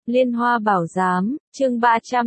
Liên Hoa Bảo Giám, chương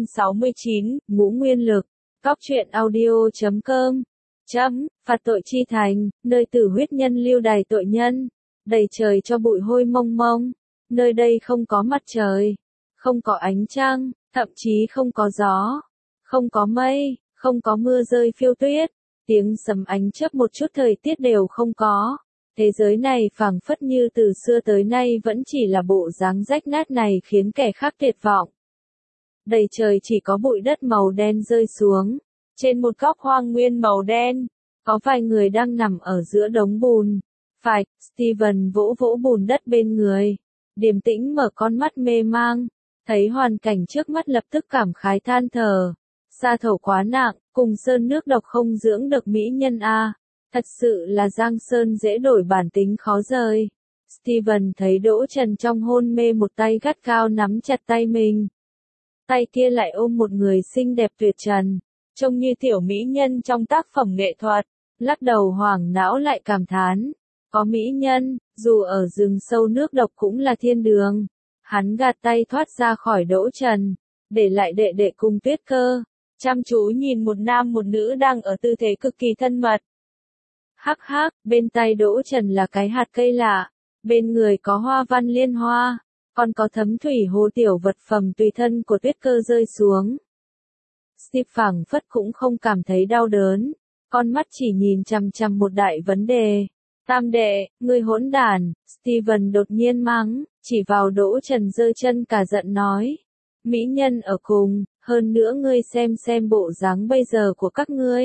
369, Ngũ Nguyên Lực, Cóc truyện audio.com. Phạt tội chi thành, nơi tử huyết nhân lưu đày tội nhân, đầy trời cho bụi hôi mông mông, nơi đây không có mặt trời, không có ánh trăng, thậm chí không có gió, không có mây, không có mưa rơi phiêu tuyết, tiếng sấm ánh chớp một chút thời tiết đều không có. Thế giới này phảng phất như từ xưa tới nay vẫn chỉ là bộ dáng rách nát này khiến kẻ khác tuyệt vọng. Đầy trời chỉ có bụi đất màu đen rơi xuống. Trên một góc hoang nguyên màu đen, có vài người đang nằm ở giữa đống bùn. Phải, Steven vỗ vỗ bùn đất bên người. Điềm tĩnh mở con mắt mê mang. Thấy hoàn cảnh trước mắt lập tức cảm khái than thở. Sa thổ quá nặng, cùng sơn nước độc không dưỡng được mỹ nhân a. Thật sự là giang sơn dễ đổi bản tính khó rời. Steven thấy Đỗ Trần trong hôn mê một tay gắt gao nắm chặt tay mình. Tay kia lại ôm một người xinh đẹp tuyệt trần, trông như tiểu mỹ nhân trong tác phẩm nghệ thuật. Lắc đầu hoảng não lại cảm thán. Có mỹ nhân, dù ở rừng sâu nước độc cũng là thiên đường. Hắn gạt tay thoát ra khỏi Đỗ Trần, để lại đệ đệ cùng Tuyết Cơ. Chăm chú nhìn một nam một nữ đang ở tư thế cực kỳ thân mật. Hắc hắc, bên tay Đỗ Trần là cái hạt cây lạ, bên người có hoa văn liên hoa, còn có thấm thủy hồ tiểu vật phẩm tùy thân của Tuyết Cơ rơi xuống. Steve phảng phất cũng không cảm thấy đau đớn, con mắt chỉ nhìn chằm chằm một đại vấn đề. Tam đệ, ngươi hỗn đản, Steven đột nhiên mắng, chỉ vào Đỗ Trần giơ chân cả giận nói. Mỹ nhân ở cùng, hơn nữa ngươi xem bộ dáng bây giờ của các ngươi.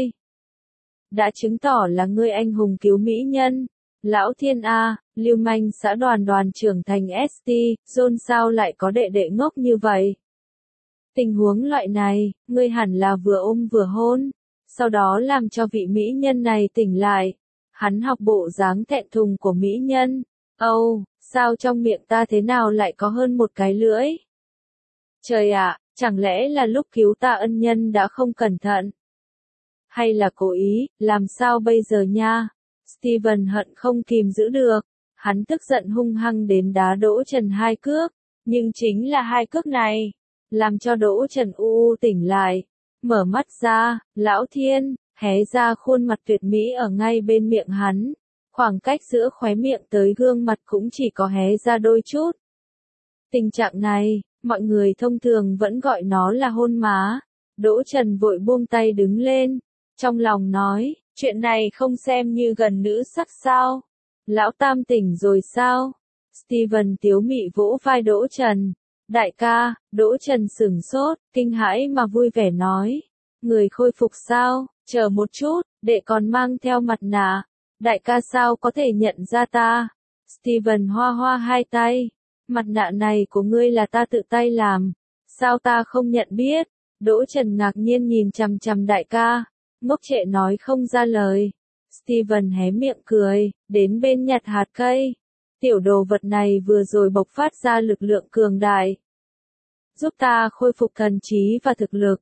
Đã chứng tỏ là ngươi anh hùng cứu mỹ nhân. Lão Thiên A, lưu manh xã đoàn trưởng thành ST, John sao lại có đệ đệ ngốc như vậy? Tình huống loại này, ngươi hẳn là vừa ôm vừa hôn, sau đó làm cho vị mỹ nhân này tỉnh lại. Hắn học bộ dáng thẹn thùng của mỹ nhân. Sao trong miệng ta thế nào lại có hơn một cái lưỡi? Trời ạ, chẳng lẽ là lúc cứu ta ân nhân đã không cẩn thận? Hay là cố ý, làm sao bây giờ nha? Steven hận không kìm giữ được. Hắn tức giận hung hăng đến đá Đỗ Trần 2 cước. Nhưng chính là 2 cước này, làm cho Đỗ Trần tỉnh lại. Mở mắt ra, Lão Thiên, hé ra khuôn mặt tuyệt mỹ ở ngay bên miệng hắn. Khoảng cách giữa khóe miệng tới gương mặt cũng chỉ có hé ra đôi chút. Tình trạng này, mọi người thông thường vẫn gọi nó là hôn má. Đỗ Trần vội buông tay đứng lên. Trong lòng nói, chuyện này không xem như gần nữ sắc sao? Lão Tam tỉnh rồi sao? Steven tiếu mị vỗ vai Đỗ Trần. Đại ca, Đỗ Trần sửng sốt, kinh hãi mà vui vẻ nói. Người khôi phục sao? Chờ một chút, đệ còn mang theo mặt nạ. Đại ca sao có thể nhận ra ta? Steven hoa hoa hai tay. Mặt nạ này của ngươi là ta tự tay làm. Sao ta không nhận biết? Đỗ Trần ngạc nhiên nhìn chằm chằm đại ca. Ngốc trệ nói không ra lời. Steven hé miệng cười, đến bên nhặt hạt cây. Tiểu đồ vật này vừa rồi bộc phát ra lực lượng cường đại. Giúp ta khôi phục thần trí và thực lực.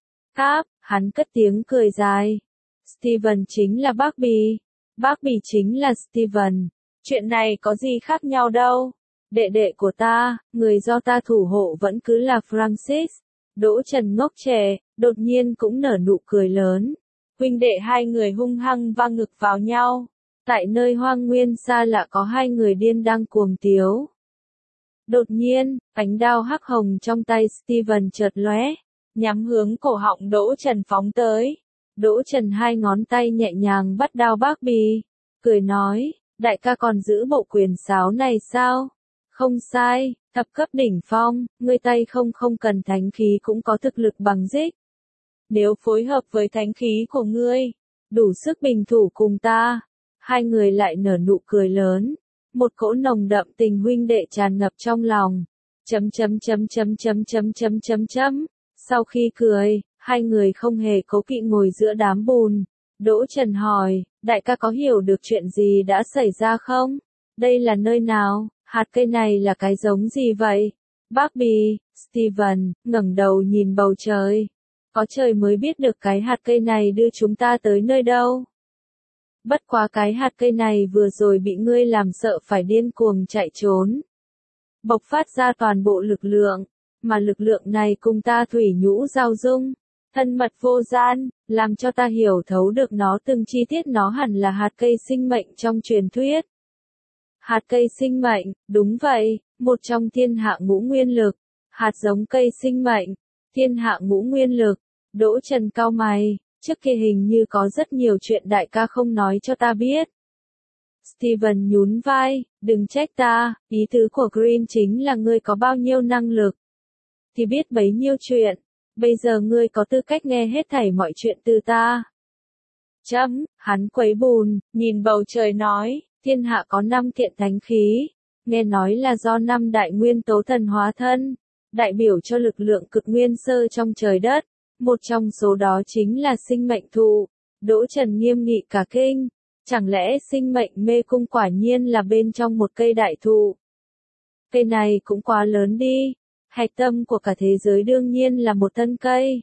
Hắn cất tiếng cười dài. Steven chính là Barbie. Barbie chính là Steven. Chuyện này có gì khác nhau đâu. Đệ đệ của ta, người do ta thủ hộ vẫn cứ là Francis. Đỗ Trần ngốc trẻ, đột nhiên cũng nở nụ cười lớn. Huynh đệ hai người hung hăng va ngực vào nhau. Tại nơi hoang nguyên xa lạ có hai người điên đang cuồng tiếu. Đột nhiên, ánh đao hắc hồng trong tay Steven chợt lóe, nhắm hướng cổ họng Đỗ Trần phóng tới. Đỗ Trần hai ngón tay nhẹ nhàng bắt đao Barbie, cười nói, đại ca còn giữ bộ quyền sáo này sao? Không sai, thập cấp đỉnh phong, ngươi tay không cần thánh khí cũng có thực lực bằng dích. Nếu phối hợp với thánh khí của ngươi, đủ sức bình thủ cùng ta. Hai người lại nở nụ cười lớn, một cỗ nồng đậm tình huynh đệ tràn ngập trong lòng. Sau khi cười, hai người không hề cố kỵ ngồi giữa đám bùn. Đỗ Trần hỏi, đại ca có hiểu được chuyện gì đã xảy ra không? Đây là nơi nào? Hạt cây này là cái giống gì vậy? Barbie, Steven, ngẩng đầu nhìn bầu trời. Có trời mới biết được cái hạt cây này đưa chúng ta tới nơi đâu. Bất quá cái hạt cây này vừa rồi bị ngươi làm sợ phải điên cuồng chạy trốn. Bộc phát ra toàn bộ lực lượng. mà lực lượng này cùng ta thủy nhũ giao dung, thân mật vô gian, làm cho ta hiểu thấu được nó từng chi tiết. Nó hẳn là hạt cây sinh mệnh trong truyền thuyết. Hạt cây sinh mệnh, đúng vậy, một trong thiên hạ ngũ nguyên lực, hạt giống cây sinh mệnh, thiên hạ ngũ nguyên lực. Đỗ Trần cau mày, trước kia hình như có rất nhiều chuyện đại ca không nói cho ta biết. Steven nhún vai, đừng trách ta, ý tứ của Green chính là ngươi có bao nhiêu năng lực, thì biết bấy nhiêu chuyện, bây giờ ngươi có tư cách nghe hết thảy mọi chuyện từ ta. Hắn quấy bùn, nhìn bầu trời nói, thiên hạ có 5 kiện thánh khí, nghe nói là do 5 đại nguyên tố thần hóa thân, đại biểu cho lực lượng cực nguyên sơ trong trời đất, một trong số đó chính là sinh mệnh thụ. Đỗ Trần nghiêm nghị cả kinh, chẳng lẽ sinh mệnh mê cung quả nhiên là bên trong một cây đại thụ? Cây này cũng quá lớn đi, hạch tâm của cả thế giới đương nhiên là một thân cây.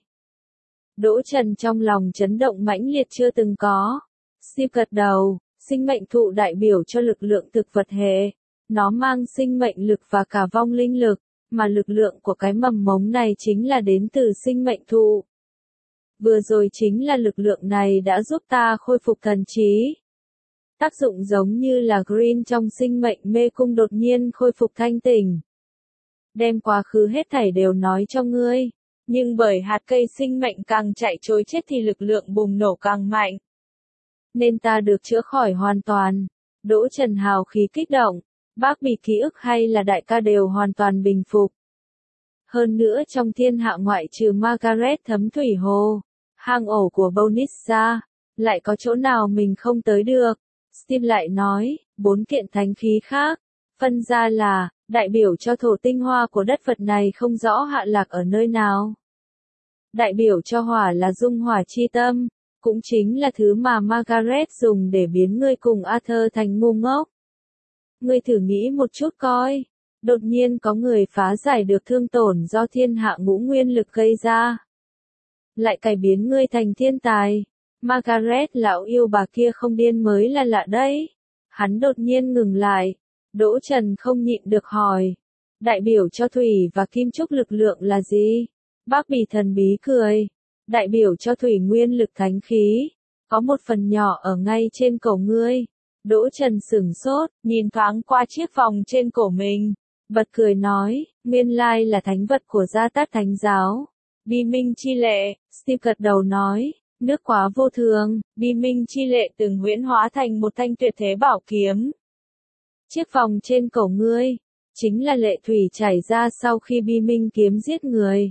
Đỗ Trần trong lòng chấn động mãnh liệt chưa từng có. Steve gật đầu, sinh mệnh thụ đại biểu cho lực lượng thực vật hệ, nó mang sinh mệnh lực và cả vong linh lực, mà lực lượng của cái mầm mống này chính là đến từ sinh mệnh thụ. Vừa rồi chính là lực lượng này đã giúp ta khôi phục thần trí. Tác dụng giống như là Green trong sinh mệnh mê cung đột nhiên khôi phục thanh tỉnh. Đem quá khứ hết thảy đều nói cho ngươi, nhưng bởi hạt cây sinh mệnh càng chạy trối chết thì lực lượng bùng nổ càng mạnh. Nên ta được chữa khỏi hoàn toàn. Đỗ Trần hào khí kích động, bác bị ký ức hay là đại ca đều hoàn toàn bình phục. Hơn nữa trong thiên hạ ngoại trừ Margaret thấm thủy hồ, hang ổ của Bonissa, lại có chỗ nào mình không tới được. Steve lại nói, 4 kiện thánh khí khác, phân ra là, đại biểu cho thổ tinh hoa của đất Phật này không rõ hạ lạc ở nơi nào. Đại biểu cho hỏa là dung hỏa chi tâm, cũng chính là thứ mà Margaret dùng để biến ngươi cùng Arthur thành ngu ngốc. Ngươi thử nghĩ một chút coi, đột nhiên có người phá giải được thương tổn do thiên hạ ngũ nguyên lực gây ra, lại cải biến ngươi thành thiên tài. Margaret lão yêu bà kia không điên mới là lạ đấy. Hắn đột nhiên ngừng lại. Đỗ Trần không nhịn được hỏi. Đại biểu cho thủy và kim trúc lực lượng là gì? Bác Bỉ thần bí cười. Đại biểu cho thủy nguyên lực thánh khí. Có một phần nhỏ ở ngay trên cổ ngươi. Đỗ Trần sửng sốt, nhìn thoáng qua chiếc vòng trên cổ mình. Bật cười nói, nguyên lai là thánh vật của gia tát thánh giáo. Bi minh chi lệ, Steve gật đầu nói. Nước quá vô thường, Bi minh chi lệ từng huyễn hóa thành một thanh tuyệt thế bảo kiếm. Chiếc vòng trên cổ ngươi, chính là lệ thủy chảy ra sau khi Bi minh kiếm giết người.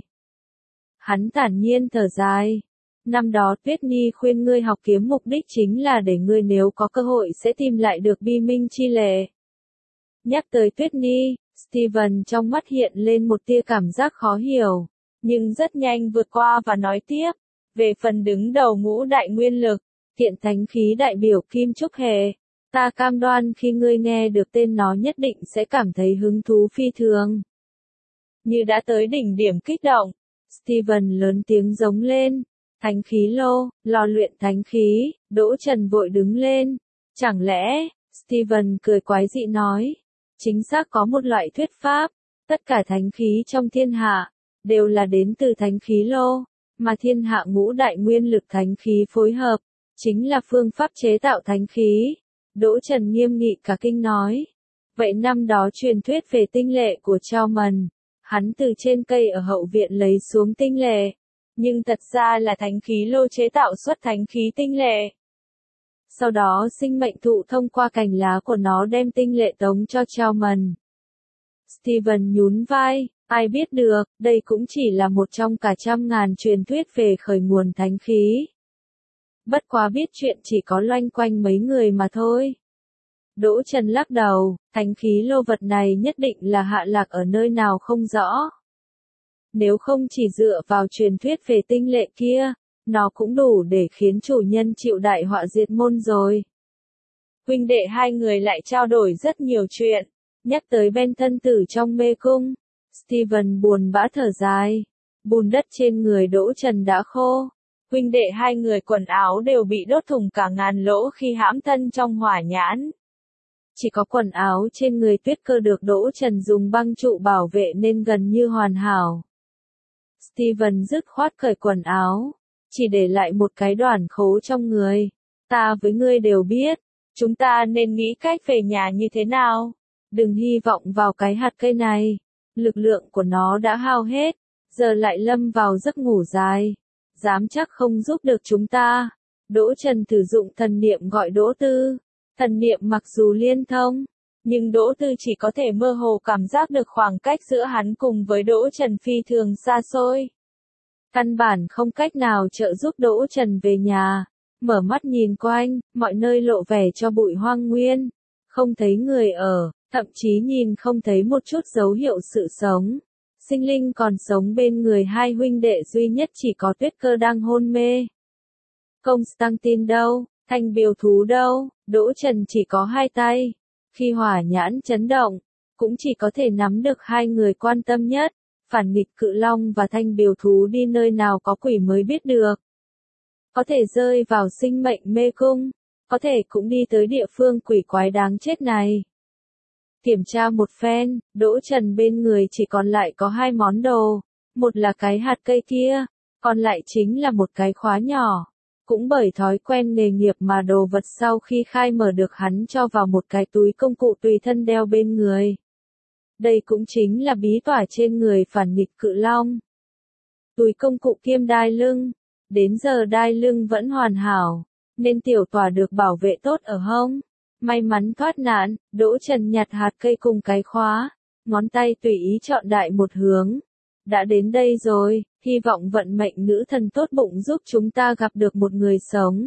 Hắn thản nhiên thở dài. Năm đó Tuyết Nhi khuyên ngươi học kiếm mục đích chính là để ngươi nếu có cơ hội sẽ tìm lại được Bi minh chi lệ. Nhắc tới Tuyết Nhi, Steven trong mắt hiện lên một tia cảm giác khó hiểu, nhưng rất nhanh vượt qua và nói tiếp. Về phần đứng đầu ngũ đại nguyên lực, kiện thánh khí đại biểu kim trúc hệ, ta cam đoan khi ngươi nghe được tên nó nhất định sẽ cảm thấy hứng thú phi thường. Như đã tới đỉnh điểm kích động, Steven lớn tiếng giống lên, thánh khí lô, lò luyện thánh khí. Đỗ Trần vội đứng lên, chẳng lẽ, Steven cười quái dị nói, chính xác có một loại thuyết pháp, tất cả thánh khí trong thiên hạ, đều là đến từ thánh khí lô. Mà thiên hạ ngũ đại nguyên lực thánh khí phối hợp, chính là phương pháp chế tạo thánh khí. Đỗ Trần nghiêm nghị cả kinh nói. Vậy năm đó truyền thuyết về tinh lệ của Chalmers, hắn từ trên cây ở hậu viện lấy xuống tinh lệ, nhưng thật ra là thánh khí lô chế tạo xuất thánh khí tinh lệ. Sau đó sinh mệnh thụ thông qua cành lá của nó đem tinh lệ tống cho Chalmers. Steven nhún vai. Ai biết được, đây cũng chỉ là một trong cả trăm ngàn truyền thuyết về khởi nguồn thánh khí. Bất quá biết chuyện chỉ có loanh quanh mấy người mà thôi. Đỗ Trần lắc đầu, thánh khí lô vật này nhất định là hạ lạc ở nơi nào không rõ. Nếu không chỉ dựa vào truyền thuyết về tinh lệ kia, nó cũng đủ để khiến chủ nhân chịu đại họa diệt môn rồi. Huynh đệ hai người lại trao đổi rất nhiều chuyện, nhắc tới Ben thân tử trong mê cung. Steven buồn bã thở dài. Bùn đất trên người Đỗ Trần đã khô. Huynh đệ hai người quần áo đều bị đốt thủng cả ngàn lỗ khi hãm thân trong hỏa nhãn. Chỉ có quần áo trên người Tuyết Cơ được Đỗ Trần dùng băng trụ bảo vệ nên gần như hoàn hảo. Steven dứt khoát cởi quần áo, chỉ để lại một cái đoàn khố trong người. Ta với ngươi đều biết, chúng ta nên nghĩ cách về nhà như thế nào. Đừng hy vọng vào cái hạt cây này. Lực lượng của nó đã hao hết, giờ lại lâm vào giấc ngủ dài. Dám chắc không giúp được chúng ta. Đỗ Trần thử dụng thần niệm gọi Đỗ Tư. Thần niệm mặc dù liên thông, nhưng Đỗ Tư chỉ có thể mơ hồ cảm giác được khoảng cách giữa hắn cùng với Đỗ Trần phi thường xa xôi. Căn bản không cách nào trợ giúp Đỗ Trần về nhà. Mở mắt nhìn quanh, mọi nơi lộ vẻ cho bụi hoang nguyên. Không thấy người ở, thậm chí nhìn không thấy một chút dấu hiệu sự sống. Sinh linh còn sống bên người hai huynh đệ duy nhất chỉ có Tuyết Cơ đang hôn mê. Constantine đâu? Thanh Biêu Thú đâu? Đỗ Trần chỉ có hai tay. Khi hỏa nhãn chấn động, cũng chỉ có thể nắm được hai người quan tâm nhất. Phản nghịch Cự Long và Thanh Biêu Thú đi nơi nào có quỷ mới biết được. Có thể rơi vào sinh mệnh mê cung, có thể cũng đi tới địa phương quỷ quái đáng chết này. Kiểm tra một phen, Đỗ Trần bên người chỉ còn lại có hai món đồ. Một là cái hạt cây kia, còn lại chính là một cái khóa nhỏ. Cũng bởi thói quen nghề nghiệp mà đồ vật sau khi khai mở được hắn cho vào một cái túi công cụ tùy thân đeo bên người. Đây cũng chính là bí tỏa trên người phản nghịch Cự Long. Túi công cụ kiêm đai lưng. Đến giờ đai lưng vẫn hoàn hảo, nên tiểu tỏa được bảo vệ tốt ở hông. May mắn thoát nạn, Đỗ Trần nhặt hạt cây cùng cái khóa, ngón tay tùy ý chọn đại một hướng. Đã đến đây rồi, hy vọng vận mệnh nữ thần tốt bụng giúp chúng ta gặp được một người sống.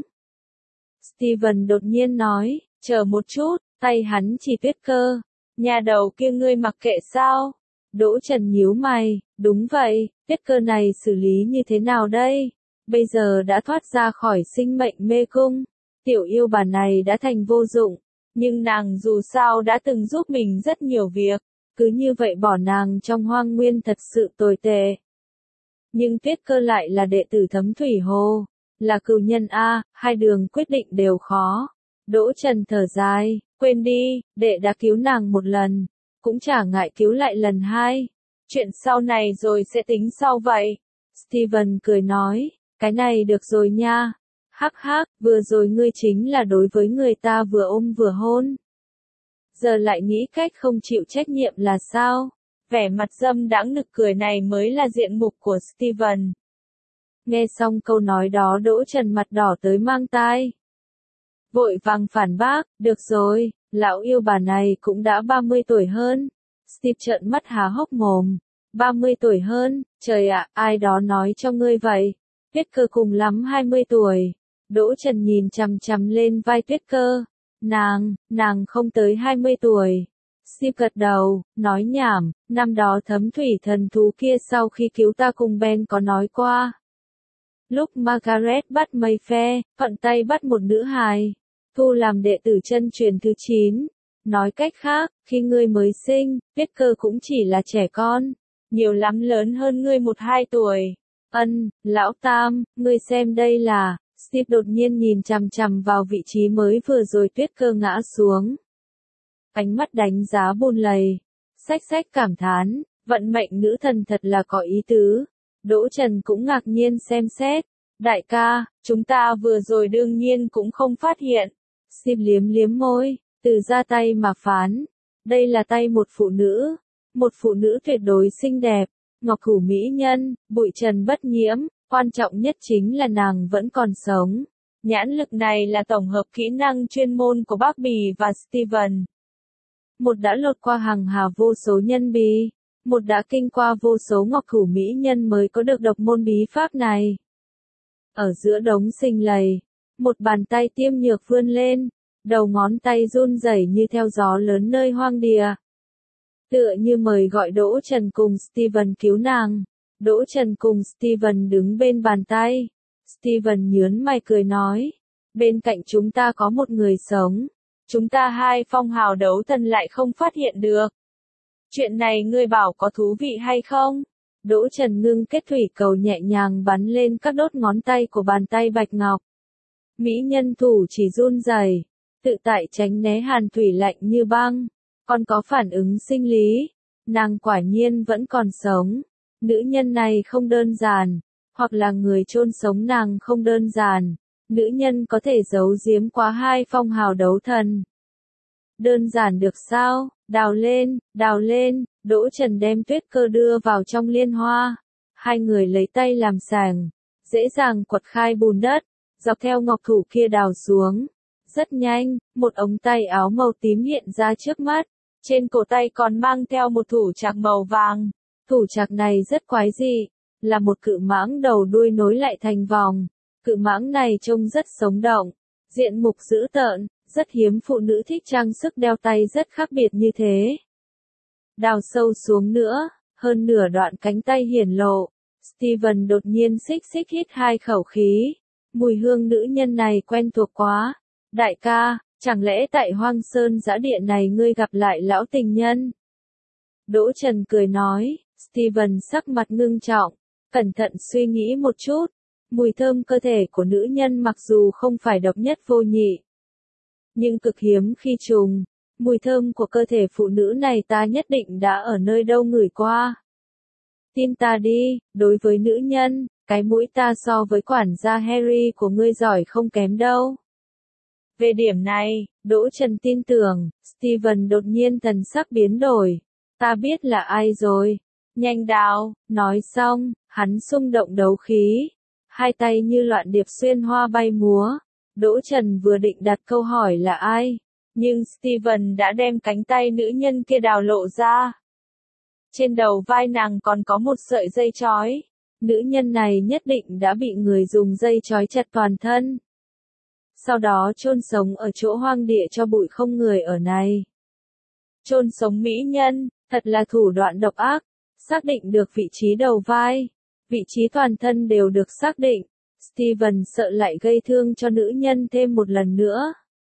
Steven đột nhiên nói, chờ một chút, tay hắn chỉ Tuyết Cơ. Nhà đầu kia ngươi mặc kệ sao? Đỗ Trần nhíu mày, đúng vậy, Tuyết Cơ này xử lý như thế nào đây? Bây giờ đã thoát ra khỏi sinh mệnh mê cung. Tiểu yêu bà này đã thành vô dụng, nhưng nàng dù sao đã từng giúp mình rất nhiều việc. Cứ như vậy bỏ nàng trong hoang nguyên thật sự tồi tệ. Nhưng Tuyết Cơ lại là đệ tử Thấm Thủy Hồ, là cừu nhân A, hai đường quyết định đều khó. Đỗ Trần thở dài, quên đi, đệ đã cứu nàng một lần, cũng chả ngại cứu lại lần hai. Chuyện sau này rồi sẽ tính sau vậy. Steven cười nói, cái này được rồi nha. Hắc hắc, vừa rồi ngươi chính là đối với người ta vừa ôm vừa hôn. Giờ lại nghĩ cách không chịu trách nhiệm là sao? Vẻ mặt dâm đãng nực cười này mới là diện mục của Steven. Nghe xong câu nói đó Đỗ Trần mặt đỏ tới mang tai. Vội vàng phản bác, được rồi, lão yêu bà này cũng đã 30 tuổi hơn. Steve trợn mắt há hốc mồm. 30 tuổi hơn, trời ạ, ai đó nói cho ngươi vậy? Tuyết Cơ cùng lắm 20 tuổi. Đỗ Trần nhìn chằm chằm lên vai Tuyết Cơ. Nàng không tới 20 tuổi. Steve gật đầu, nói nhảm, năm đó Thấm Thủy thần thú kia sau khi cứu ta cùng Ben có nói qua. Lúc Margaret bắt Mayfair, thuận tay bắt một nữ hài, thu làm đệ tử chân truyền thứ 9. Nói cách khác, khi ngươi mới sinh, Tuyết Cơ cũng chỉ là trẻ con, nhiều lắm lớn hơn ngươi 1-2 tuổi. Lão Tam, ngươi xem đây là. Steve đột nhiên nhìn chằm chằm vào vị trí mới vừa rồi Tuyết Cơ ngã xuống. Ánh mắt đánh giá bùn lầy. Xách cảm thán, vận mệnh nữ thần thật là có ý tứ. Đỗ Trần cũng ngạc nhiên xem xét. Đại ca, chúng ta vừa rồi đương nhiên cũng không phát hiện. Steve liếm môi, từ ra tay mà phán. Đây là tay một phụ nữ tuyệt đối xinh đẹp, ngọc thủ mỹ nhân, bụi trần bất nhiễm. Quan trọng nhất chính là nàng vẫn còn sống. Nhãn lực này là tổng hợp kỹ năng chuyên môn của Barbie và Steven. Một đã lột qua hàng hà vô số nhân bí, một đã kinh qua vô số ngọc thủ mỹ nhân mới có được độc môn bí pháp này. Ở giữa đống sinh lầy, một bàn tay tiêm nhược vươn lên, đầu ngón tay run rẩy như theo gió lớn nơi hoang địa. Tựa như mời gọi Đỗ Trần cùng Steven cứu nàng. Đỗ Trần cùng Steven đứng bên bàn tay. Steven nhướng mày cười nói. Bên cạnh chúng ta có một người sống. Chúng ta hai phong hào đấu thần lại không phát hiện được. Chuyện này ngươi bảo có thú vị hay không? Đỗ Trần ngưng kết thủy cầu nhẹ nhàng bắn lên các đốt ngón tay của bàn tay bạch ngọc. Mỹ nhân thủ chỉ run rẩy, tự tại tránh né hàn thủy lạnh như băng. Còn có phản ứng sinh lý. Nàng quả nhiên vẫn còn sống. Nữ nhân này không đơn giản, hoặc là người chôn sống nàng không đơn giản, nữ nhân có thể giấu giếm quá hai phong hào đấu thần. Đơn giản được sao, đào lên, Đỗ Trần đem Tuyết Cơ đưa vào trong liên hoa. Hai người lấy tay làm sàng, dễ dàng quật khai bùn đất, dọc theo ngọc thủ kia đào xuống. Rất nhanh, một ống tay áo màu tím hiện ra trước mắt, trên cổ tay còn mang theo một thủ trạc màu vàng. Thủ trạc này rất quái dị, là một cự mãng đầu đuôi nối lại thành vòng. Cự mãng này trông rất sống động, diện mục dữ tợn, rất hiếm phụ nữ thích trang sức đeo tay rất khác biệt như thế. Đào sâu xuống nữa, hơn nửa đoạn cánh tay hiển lộ. Steven đột nhiên xích xích hít hai khẩu khí. Mùi hương nữ nhân này quen thuộc quá. Đại ca, chẳng lẽ tại Hoang Sơn Giã Địa này ngươi gặp lại lão tình nhân? Đỗ Trần cười nói. Steven sắc mặt ngưng trọng, cẩn thận suy nghĩ một chút. Mùi thơm cơ thể của nữ nhân mặc dù không phải độc nhất vô nhị, nhưng cực hiếm khi trùng. Mùi thơm của cơ thể phụ nữ này ta nhất định đã ở nơi đâu ngửi qua. Tin ta đi, đối với nữ nhân, cái mũi ta so với quản gia Harry của ngươi giỏi không kém đâu. Về điểm này, Đỗ Trần tin tưởng. Steven đột nhiên thần sắc biến đổi. Ta biết là ai rồi. Nhanh đào, nói xong, hắn xung động đấu khí. Hai tay như loạn điệp xuyên hoa bay múa. Đỗ Trần vừa định đặt câu hỏi là ai, nhưng Steven đã đem cánh tay nữ nhân kia đào lộ ra. Trên đầu vai nàng còn có một sợi dây trói. Nữ nhân này nhất định đã bị người dùng dây trói chặt toàn thân. Sau đó chôn sống ở chỗ hoang địa cho bụi không người ở này. Chôn sống mỹ nhân, thật là thủ đoạn độc ác. Xác định được vị trí đầu vai, vị trí toàn thân đều được xác định. Steven sợ lại gây thương cho nữ nhân thêm một lần nữa.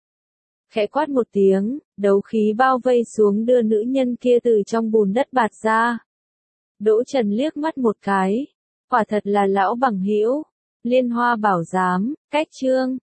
Khẽ quát một tiếng, đấu khí bao vây xuống đưa nữ nhân kia từ trong bùn đất bạt ra. Đỗ Trần liếc mắt một cái, quả thật là lão bằng hữu. Liên Hoa Bảo Giám, cách chương